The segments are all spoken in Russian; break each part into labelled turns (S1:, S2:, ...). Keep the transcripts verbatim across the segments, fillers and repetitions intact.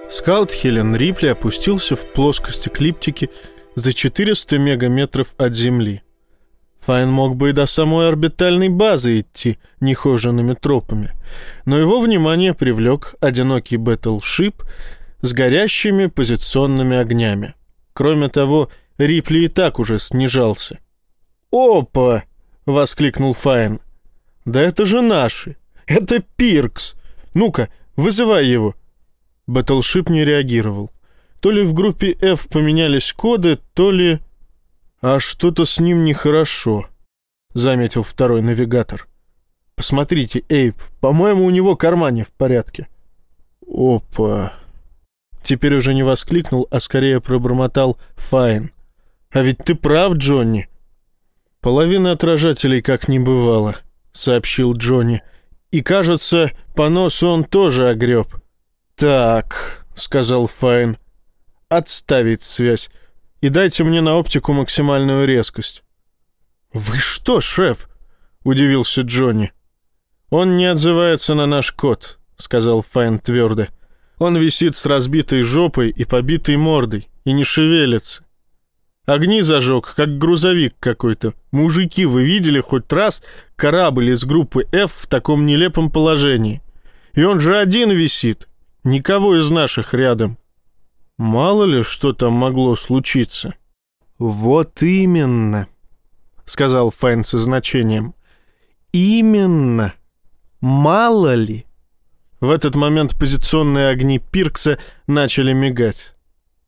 S1: Скаут Хелен Рипли опустился в плоскость эклиптики за четыреста мегаметров от Земли. Файн мог бы и до самой орбитальной базы идти нехоженными тропами, но его внимание привлек одинокий бэтлшип с горящими позиционными огнями. Кроме того, Рипли и так уже снижался. «Опа!» — воскликнул Файн. «Да это же наши! Это Пиркс! Ну-ка, вызывай его!» Бэтлшип не реагировал. То ли в группе F поменялись коды, то ли... «А что-то с ним нехорошо», — заметил второй навигатор. «Посмотрите, Эйб, по-моему, у него кармане в порядке». «Опа!» Теперь уже не воскликнул, а скорее пробормотал Файн. «А ведь ты прав, Джонни». «Половины отражателей как не бывало», — сообщил Джонни. «И, кажется, по носу он тоже огреб». «Так», — сказал Файн, — «отставить связь и дайте мне на оптику максимальную резкость». «Вы что, шеф?» — удивился Джонни. «Он не отзывается на наш код», — сказал Файн твердо. «Он висит с разбитой жопой и побитой мордой и не шевелится. Огни зажег, как грузовик какой-то. Мужики, вы видели хоть раз корабль из группы F в таком нелепом положении? И он же один висит, никого из наших рядом. Мало ли, что там могло случиться». «Вот именно», — сказал Файн со значением. «Именно. Мало ли». В этот момент позиционные огни Пиркса начали мигать.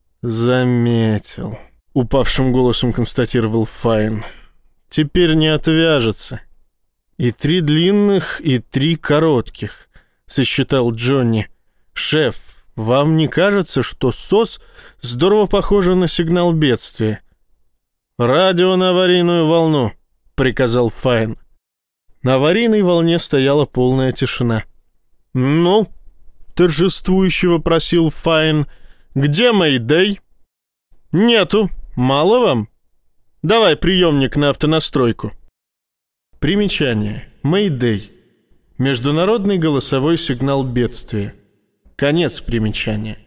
S1: «Заметил», — упавшим голосом констатировал Файн. «Теперь не отвяжется. И три длинных, и три коротких», — сосчитал Джонни. «Шеф, вам не кажется, что СОС здорово похоже на сигнал бедствия?» «Радио на аварийную волну», — приказал Файн. На аварийной волне стояла полная тишина. «Ну?» — торжествующе вопросил Файн. «Где Мэйдэй?» «Нету. Мало вам? Давай приемник на автонастройку». Примечание. Мэйдэй. Международный голосовой сигнал бедствия. Конец примечания.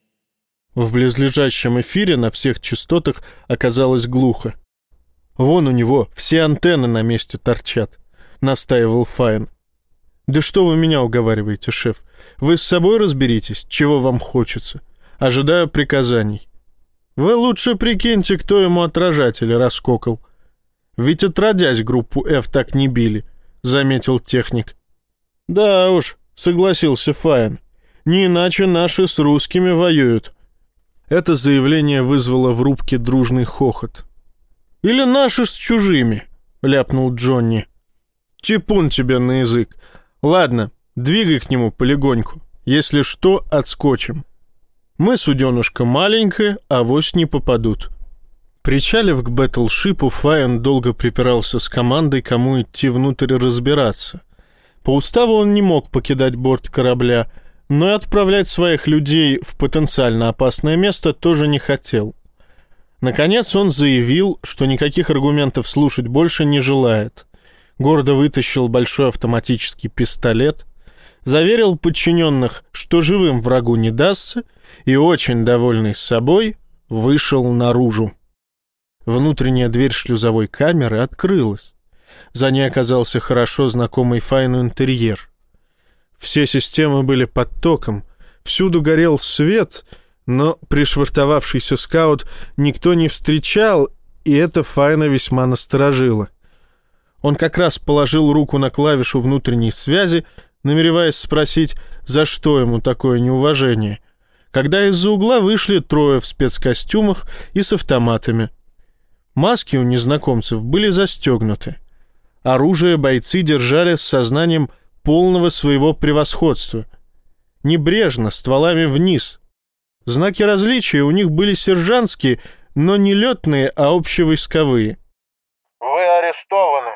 S1: В близлежащем эфире на всех частотах оказалось глухо. «Вон у него все антенны на месте торчат», — настаивал Файн. «Да что вы меня уговариваете, шеф? Вы с собой разберитесь, чего вам хочется. Ожидаю приказаний». «Вы лучше прикиньте, кто ему отражатели раскокал. Ведь отродясь группу F так не били», — заметил техник. «Да уж», — согласился Файн. «Не иначе наши с русскими воюют». Это заявление вызвало в рубке дружный хохот. «Или наши с чужими», — ляпнул Джонни. «Типун тебе на язык. Ладно, двигай к нему полегоньку. Если что, отскочим. Мы, суденышко, маленькое, авось не попадут». Причалив к бэтлшипу, Файн долго припирался с командой, кому идти внутрь разбираться. По уставу он не мог покидать борт корабля, но и отправлять своих людей в потенциально опасное место тоже не хотел. Наконец он заявил, что никаких аргументов слушать больше не желает. Гордо вытащил большой автоматический пистолет, заверил подчиненных, что живым врагу не дастся, и, очень довольный собой, вышел наружу. Внутренняя дверь шлюзовой камеры открылась. За ней оказался хорошо знакомый Файну интерьер. Все системы были под током, всюду горел свет, но пришвартовавшийся скаут никто не встречал, и это Файна весьма насторожило. Он как раз положил руку на клавишу внутренней связи, намереваясь спросить, за что ему такое неуважение, когда из-за угла вышли трое в спецкостюмах и с автоматами. Маски у незнакомцев были застегнуты. Оружие бойцы держали с сознанием полного своего превосходства. Небрежно, стволами вниз. Знаки различия у них были сержантские, но не летные, а общевойсковые.
S2: «Вы арестованы»,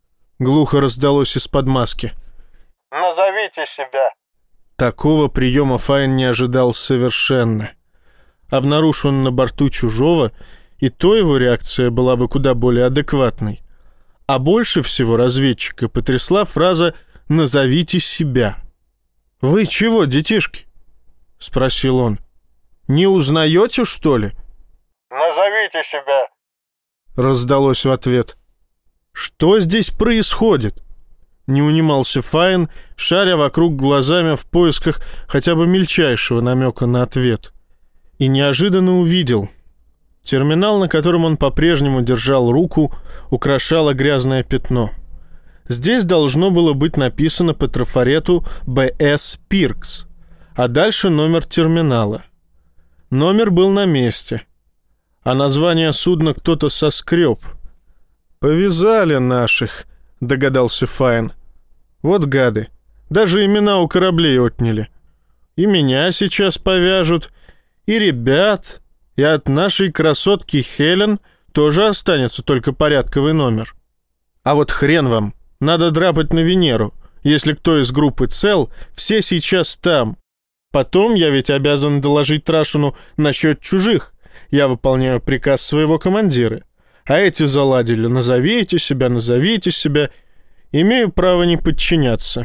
S1: — глухо раздалось из-под маски.
S2: «Назовите себя».
S1: Такого приема Файн не ожидал совершенно. Обнаружив он на борту чужого, и то его реакция была бы куда более адекватной. А больше всего разведчика потрясла фраза «назовите себя». «Вы чего, детишки?» — спросил он. «Не узнаете, что ли?»
S2: «Назовите себя!»
S1: — раздалось в ответ. «Что здесь происходит?» — не унимался Файн, шаря вокруг глазами в поисках хотя бы мельчайшего намека на ответ. И неожиданно увидел. Терминал, на котором он по-прежнему держал руку, украшало грязное пятно. Здесь должно было быть написано по трафарету «бэ эс Пиркс», а дальше номер терминала. Номер был на месте, а название судна кто-то соскреб. «Повязали наших», — догадался Файн. «Вот гады, даже имена у кораблей отняли. И меня сейчас повяжут, и ребят, и от нашей красотки Хелен тоже останется только порядковый номер. А вот хрен вам, надо драпать на Венеру. Если кто из группы цел, все сейчас там. Потом я ведь обязан доложить Трашину насчет чужих. Я выполняю приказ своего командира. А эти заладили: назовите себя, назовите себя. Имею право не подчиняться».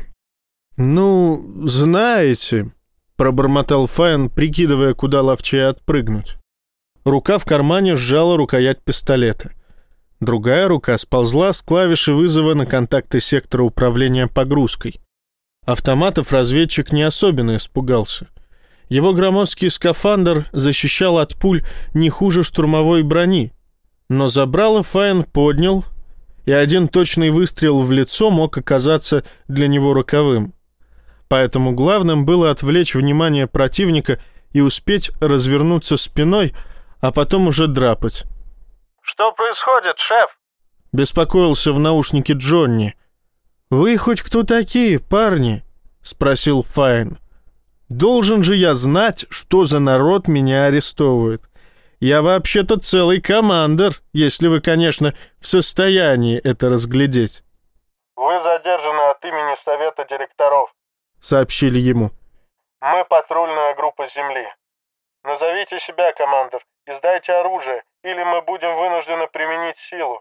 S1: «Ну, знаете», — пробормотал Файн, прикидывая, куда ловчее отпрыгнуть. Рука в кармане сжала рукоять пистолета. Другая рука сползла с клавиши вызова на контакты сектора управления погрузкой. Автоматов разведчик не особенно испугался. Его громоздкий скафандр защищал от пуль не хуже штурмовой брони. Но забрало Файн поднял, и один точный выстрел в лицо мог оказаться для него роковым. Поэтому главным было отвлечь внимание противника и успеть развернуться спиной, а потом уже драпать.
S2: «Что происходит, шеф?»
S1: — беспокоился в наушнике Джонни. «Вы хоть кто такие, парни?» — спросил Файн. «Должен же я знать, что за народ меня арестовывает. Я вообще-то целый командир, если вы, конечно, в состоянии это разглядеть».
S2: «Вы задержаны от имени Совета директоров»,
S1: — сообщили ему.
S2: «Мы патрульная группа Земли. Назовите себя, командир, и сдайте оружие, или мы будем вынуждены применить силу».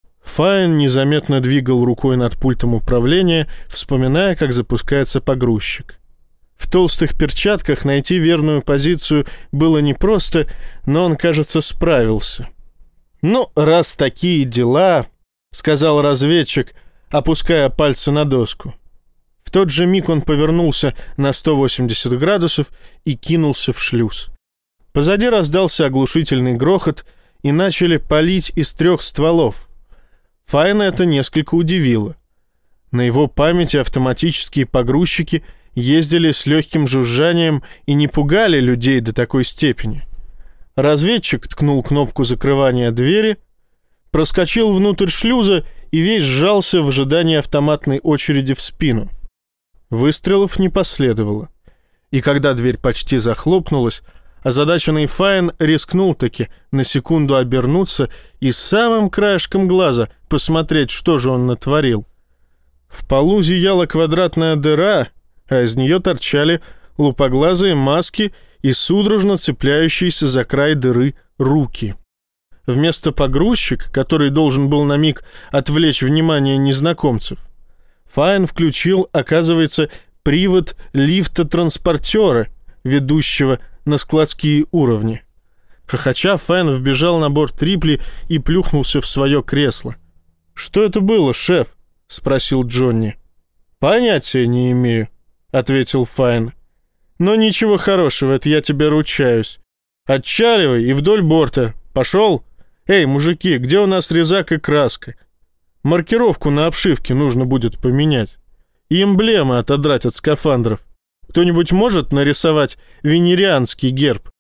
S1: Файн незаметно двигал рукой над пультом управления, вспоминая, как запускается погрузчик. В толстых перчатках найти верную позицию было непросто, но он, кажется, справился. «Ну, раз такие дела», — сказал разведчик, опуская пальцы на доску. В тот же миг он повернулся на сто восемьдесят градусов и кинулся в шлюз. Позади раздался оглушительный грохот, и начали палить из трех стволов. Файна это несколько удивило. На его памяти автоматические погрузчики ездили с легким жужжанием и не пугали людей до такой степени. Разведчик ткнул кнопку закрывания двери, проскочил внутрь шлюза и весь сжался в ожидании автоматной очереди в спину. Выстрелов не последовало. И когда дверь почти захлопнулась, озадаченный Файн рискнул-таки на секунду обернуться и самым краешком глаза посмотреть, что же он натворил. В полу зияла квадратная дыра, а из нее торчали лупоглазые маски и судорожно цепляющиеся за край дыры руки. Вместо погрузчика, который должен был на миг отвлечь внимание незнакомцев, Файн включил, оказывается, привод лифта-транспортера, ведущего на складские уровни. Хохоча, Файн вбежал на борт Рипли и плюхнулся в свое кресло. «Что это было, шеф?» — спросил Джонни. «Понятия не имею», — ответил Файн. «Но ничего хорошего, это я тебе ручаюсь. Отчаливай и вдоль борта. Пошел? Эй, мужики, где у нас резак и краска? Маркировку на обшивке нужно будет поменять. И эмблемы отодрать от скафандров. Кто-нибудь может нарисовать венерианский герб?»